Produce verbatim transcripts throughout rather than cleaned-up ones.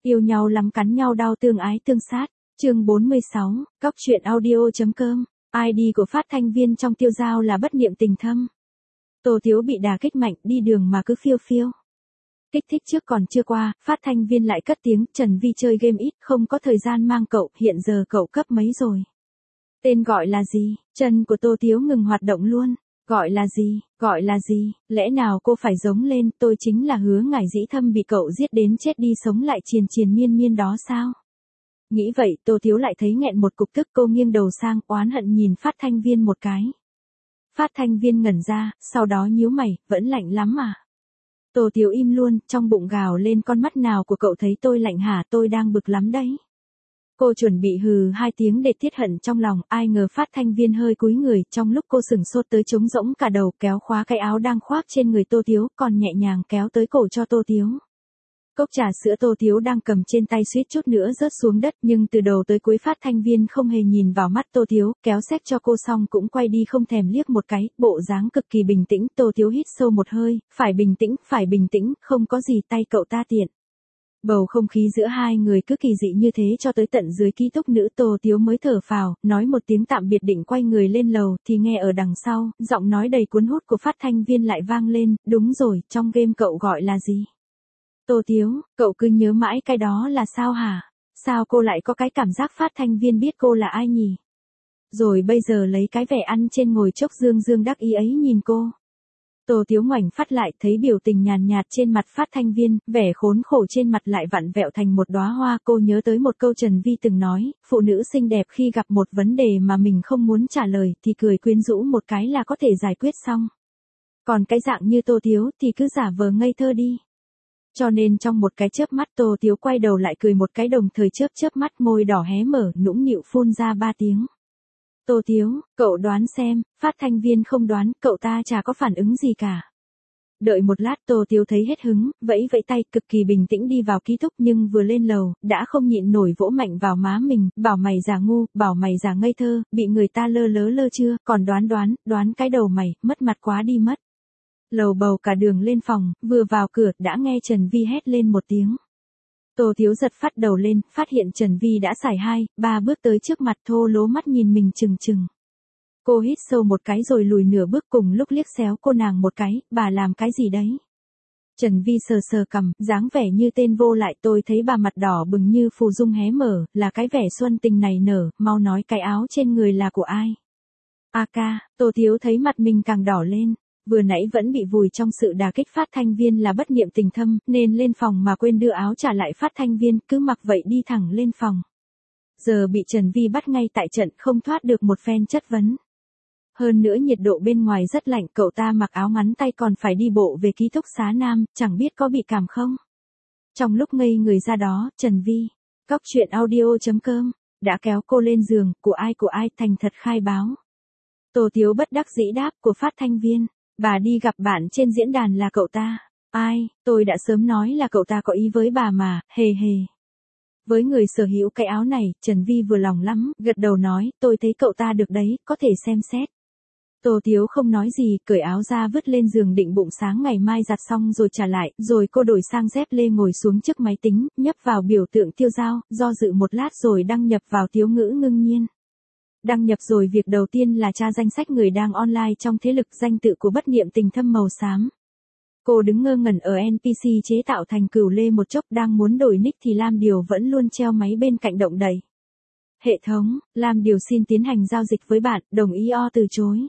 Yêu nhau lắm cắn nhau đau tương ái tương sát. Chương bốn mươi sáu, Cóc truyện audio.com. i đê của phát thanh viên trong Tiêu Dao là bất niệm tình thâm. Tô Thiếu bị đả kích mạnh, đi đường mà cứ phiêu phiêu. Kích thích trước còn chưa qua, phát thanh viên lại cất tiếng, Trần Vi chơi game ít, không có thời gian mang cậu, hiện giờ cậu cấp mấy rồi? Tên gọi là gì? Chân của Tô Thiếu ngừng hoạt động luôn. Gọi là gì? Gọi là gì? Lẽ nào cô phải giống lên, tôi chính là Hứa Ngải Dĩ Thâm bị cậu giết đến chết đi sống lại triền triền miên miên đó sao? Nghĩ vậy, Tô Thiếu lại thấy nghẹn một cục tức, cô nghiêng đầu sang, oán hận nhìn phát thanh viên một cái. Phát thanh viên ngẩn ra, sau đó nhíu mày, vẫn lạnh lắm à? Tô Thiếu im luôn, trong bụng gào lên, con mắt nào của cậu thấy tôi lạnh hả, tôi đang bực lắm đấy. Cô chuẩn bị hừ hai tiếng để tiết hận trong lòng, ai ngờ phát thanh viên hơi cúi người, trong lúc cô sừng sốt tới trống rỗng cả đầu, kéo khóa cái áo đang khoác trên người Tô Thiếu, còn nhẹ nhàng kéo tới cổ cho Tô Thiếu. Cốc trà sữa Tô Thiếu đang cầm trên tay suýt chút nữa rớt xuống đất, nhưng từ đầu tới cuối phát thanh viên không hề nhìn vào mắt Tô Thiếu, kéo xách cho cô xong cũng quay đi không thèm liếc một cái, bộ dáng cực kỳ bình tĩnh. Tô Thiếu hít sâu một hơi, phải bình tĩnh, phải bình tĩnh, không có gì, tay cậu ta tiện. Bầu không khí giữa hai người cứ kỳ dị như thế cho tới tận dưới ký túc nữ, Tô Thiếu mới thở phào, nói một tiếng tạm biệt định quay người lên lầu, thì nghe ở đằng sau, giọng nói đầy cuốn hút của phát thanh viên lại vang lên, đúng rồi, trong game cậu gọi là gì? Tô Thiếu, cậu cứ nhớ mãi cái đó là sao hả? Sao cô lại có cái cảm giác phát thanh viên biết cô là ai nhỉ? Rồi bây giờ lấy cái vẻ ăn trên ngồi chốc dương dương đắc ý ấy nhìn cô. Tô Thiếu ngoảnh phát lại, thấy biểu tình nhàn nhạt trên mặt phát thanh viên, vẻ khốn khổ trên mặt lại vặn vẹo thành một đóa hoa. Cô nhớ tới một câu Trần Vi từng nói, phụ nữ xinh đẹp khi gặp một vấn đề mà mình không muốn trả lời thì cười quyến rũ một cái là có thể giải quyết xong. Còn cái dạng như Tô Thiếu thì cứ giả vờ ngây thơ đi. Cho nên trong một cái chớp mắt Tô Thiếu quay đầu lại cười một cái, đồng thời chớp chớp mắt, môi đỏ hé mở, nũng nịu phun ra ba tiếng. Tô Thiếu, cậu đoán xem, phát thanh viên không đoán, cậu ta chả có phản ứng gì cả. Đợi một lát Tô Thiếu thấy hết hứng, vẫy vẫy tay, cực kỳ bình tĩnh đi vào ký túc, nhưng vừa lên lầu, đã không nhịn nổi vỗ mạnh vào má mình, bảo mày già ngu, bảo mày già ngây thơ, bị người ta lơ lớ lơ chưa, còn đoán đoán, đoán cái đầu mày, mất mặt quá đi mất. Lầu bầu cả đường lên phòng, vừa vào cửa, đã nghe Trần Vi hét lên một tiếng. Tô Thiếu giật phát đầu lên, phát hiện Trần Vi đã xài hai, ba bước tới trước mặt, thô lố mắt nhìn mình chừng chừng. Cô hít sâu một cái rồi lùi nửa bước, cùng lúc liếc xéo cô nàng một cái, bà làm cái gì đấy? Trần Vi sờ sờ cằm, dáng vẻ như tên vô lại, tôi thấy bà mặt đỏ bừng như phù dung hé mở, là cái vẻ xuân tình này nở, mau nói cái áo trên người là của ai? A ca, Tô Thiếu thấy mặt mình càng đỏ lên. Vừa nãy vẫn bị vùi trong sự đả kích phát thanh viên là bất niệm tình thâm, nên lên phòng mà quên đưa áo trả lại phát thanh viên, cứ mặc vậy đi thẳng lên phòng. Giờ bị Trần Vi bắt ngay tại trận, không thoát được một phen chất vấn. Hơn nữa nhiệt độ bên ngoài rất lạnh, cậu ta mặc áo ngắn tay còn phải đi bộ về ký túc xá nam, chẳng biết có bị cảm không? Trong lúc ngây người ra đó, Trần Vi, Cóc truyện audio.com, đã kéo cô lên giường, của ai của ai, thành thật khai báo. Tô Thiếu bất đắc dĩ đáp, của phát thanh viên. Bà đi gặp bạn trên diễn đàn là cậu ta. Ai, tôi đã sớm nói là cậu ta có ý với bà mà, hề hề. Với người sở hữu cái áo này, Trần Vi vừa lòng lắm, gật đầu nói, tôi thấy cậu ta được đấy, có thể xem xét. Tô Thiếu không nói gì, cởi áo ra vứt lên giường định bụng sáng ngày mai giặt xong rồi trả lại, rồi cô đổi sang dép lê ngồi xuống trước máy tính, nhấp vào biểu tượng Tiêu Dao, do dự một lát rồi đăng nhập vào Thiếu ngữ ngưng nhiên. Đăng nhập rồi, việc đầu tiên là tra danh sách người đang online trong thế lực, danh tự của bất niệm tình thâm màu xám. Cô đứng ngơ ngẩn ở en pê xê chế tạo thành Cửu Lê một chốc, đang muốn đổi nick thì Lam Điều vẫn luôn treo máy bên cạnh động đậy. Hệ thống, Lam Điều xin tiến hành giao dịch với bạn, đồng ý o từ chối.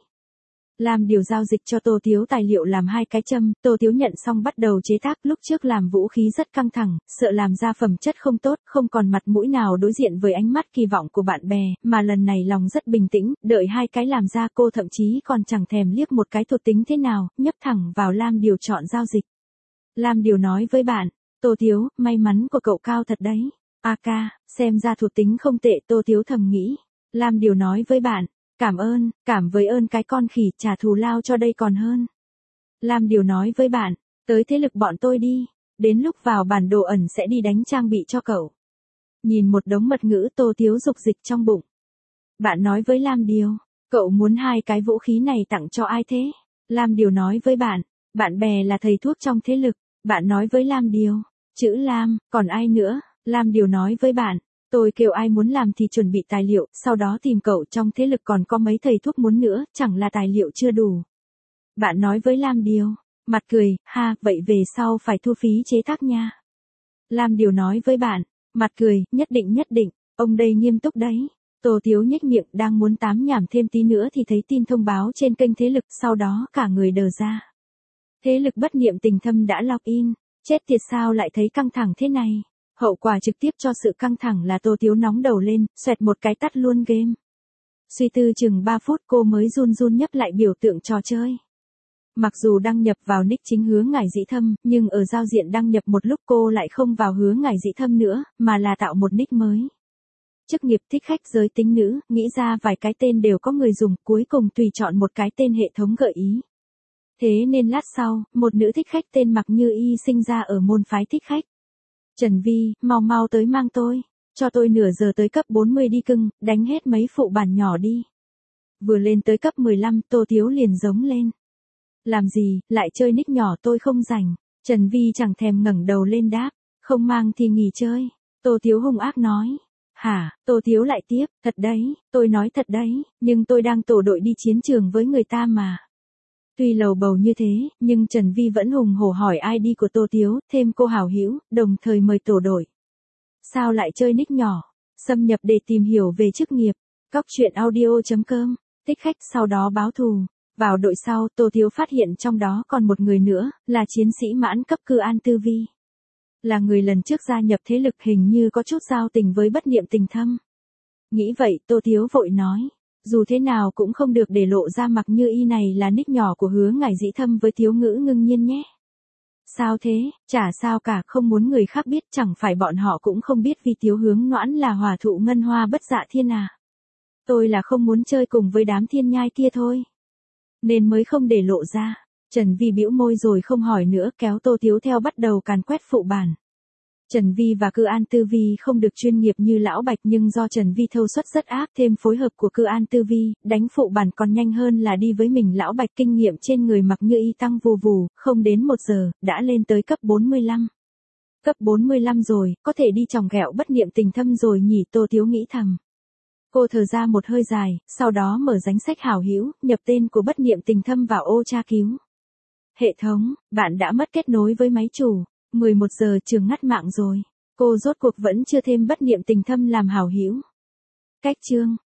Lam Điều giao dịch cho Tô Thiếu tài liệu làm hai cái châm, Tô Thiếu nhận xong bắt đầu chế tác, lúc trước làm vũ khí rất căng thẳng, sợ làm ra phẩm chất không tốt, không còn mặt mũi nào đối diện với ánh mắt kỳ vọng của bạn bè, mà lần này lòng rất bình tĩnh, đợi hai cái làm ra cô thậm chí còn chẳng thèm liếc một cái thuộc tính thế nào, nhấp thẳng vào Lam Điều chọn giao dịch. Lam Điều nói với bạn, Tô Thiếu, may mắn của cậu cao thật đấy. A ca, xem ra thuộc tính không tệ, Tô Thiếu thầm nghĩ. Lam Điều nói với bạn, cảm ơn, cảm với ơn cái con khỉ, trả thù lao cho đây còn hơn. Lam Điều nói với bạn, tới thế lực bọn tôi đi, đến lúc vào bản đồ ẩn sẽ đi đánh trang bị cho cậu. Nhìn một đống mật ngữ, Tô Thiếu dục dịch trong bụng. Bạn nói với Lam Điều, cậu muốn hai cái vũ khí này tặng cho ai thế? Lam Điều nói với bạn, bạn bè là thầy thuốc trong thế lực. Bạn nói với Lam Điều, chữ Lam, còn ai nữa? Lam Điều nói với bạn, tôi kêu ai muốn làm thì chuẩn bị tài liệu, sau đó tìm cậu, trong thế lực còn có mấy thầy thuốc muốn nữa, chẳng là tài liệu chưa đủ. Bạn nói với Lam Điều, mặt cười, ha, vậy về sau phải thu phí chế tác nha. Lam Điều nói với bạn, mặt cười, nhất định nhất định, ông đây nghiêm túc đấy. Tô Tiếu nhếch miệng, đang muốn tám nhảm thêm tí nữa thì thấy tin thông báo trên kênh thế lực, sau đó cả người đờ ra. Thế lực bất niệm tình thâm đã login, chết tiệt sao lại thấy căng thẳng thế này. Hậu quả trực tiếp cho sự căng thẳng là Tô Tiếu nóng đầu lên, xoẹt một cái tắt luôn game. Suy tư chừng ba phút cô mới run run nhấp lại biểu tượng trò chơi. Mặc dù đăng nhập vào nick chính Hứa Ngải Dĩ Thâm, nhưng ở giao diện đăng nhập một lúc cô lại không vào Hứa Ngải Dĩ Thâm nữa, mà là tạo một nick mới. Chức nghiệp thích khách giới tính nữ, nghĩ ra vài cái tên đều có người dùng, cuối cùng tùy chọn một cái tên hệ thống gợi ý. Thế nên lát sau, một nữ thích khách tên Mặc Như Y sinh ra ở môn phái thích khách. Trần Vi, mau mau tới mang tôi, cho tôi nửa giờ tới cấp bốn mươi đi cưng, đánh hết mấy phụ bản nhỏ đi. Vừa lên tới cấp mười lăm, Tô Tiếu liền giống lên. Làm gì, lại chơi nick nhỏ, tôi không rảnh. Trần Vi chẳng thèm ngẩng đầu lên đáp, không mang thì nghỉ chơi. Tô Tiếu hung ác nói. Hả, Tô Tiếu lại tiếp, thật đấy, tôi nói thật đấy, nhưng tôi đang tổ đội đi chiến trường với người ta mà. Tuy lầu bầu như thế, nhưng Trần Vi vẫn hùng hổ hỏi i đê của Tô Tiếu, thêm cô hảo hữu, đồng thời mời tổ đội. Sao lại chơi nick nhỏ? Xâm nhập để tìm hiểu về chức nghiệp. Cóc truyện audio chấm com, thích khách sau đó báo thù. Vào đội sau, Tô Tiếu phát hiện trong đó còn một người nữa, là chiến sĩ mãn cấp Cư An Tư Vi. Là người lần trước gia nhập thế lực, hình như có chút giao tình với bất niệm tình thâm. Nghĩ vậy, Tô Tiếu vội nói. Dù thế nào cũng không được để lộ ra Mặc Như Y này là nick nhỏ của Hứa Ngải Dĩ Thâm với Tiếu Ngữ Ngưng Nhiên nhé. Sao thế, chả sao cả, không muốn người khác biết, chẳng phải bọn họ cũng không biết vì Tiếu Hướng Noãn là hòa thụ ngân hoa bất dạ thiên à. Tôi là không muốn chơi cùng với đám thiên nhai kia thôi. Nên mới không để lộ ra. Trần Vi bĩu môi rồi không hỏi nữa, kéo Tô Tiếu theo bắt đầu càn quét phụ bản. Trần Vi và Cư An Tư Vi không được chuyên nghiệp như Lão Bạch, nhưng do Trần Vi thâu suất rất ác, thêm phối hợp của Cư An Tư Vi, đánh phụ bản còn nhanh hơn là đi với mình. Lão Bạch kinh nghiệm trên người Mặc Như Y tăng vù vù, không đến một giờ, đã lên tới cấp bốn mươi lăm. Cấp bốn mươi lăm rồi, có thể đi chòng ghẹo bất niệm tình thâm rồi nhỉ, Tô Tiếu nghĩ thầm. Cô thở ra một hơi dài, sau đó mở danh sách hảo hữu, nhập tên của bất niệm tình thâm vào ô tra cứu. Hệ thống, bạn đã mất kết nối với máy chủ. mười một giờ trường ngắt mạng rồi. Cô rốt cuộc vẫn chưa thêm bất niệm tình thâm làm hảo hữu. Cách chương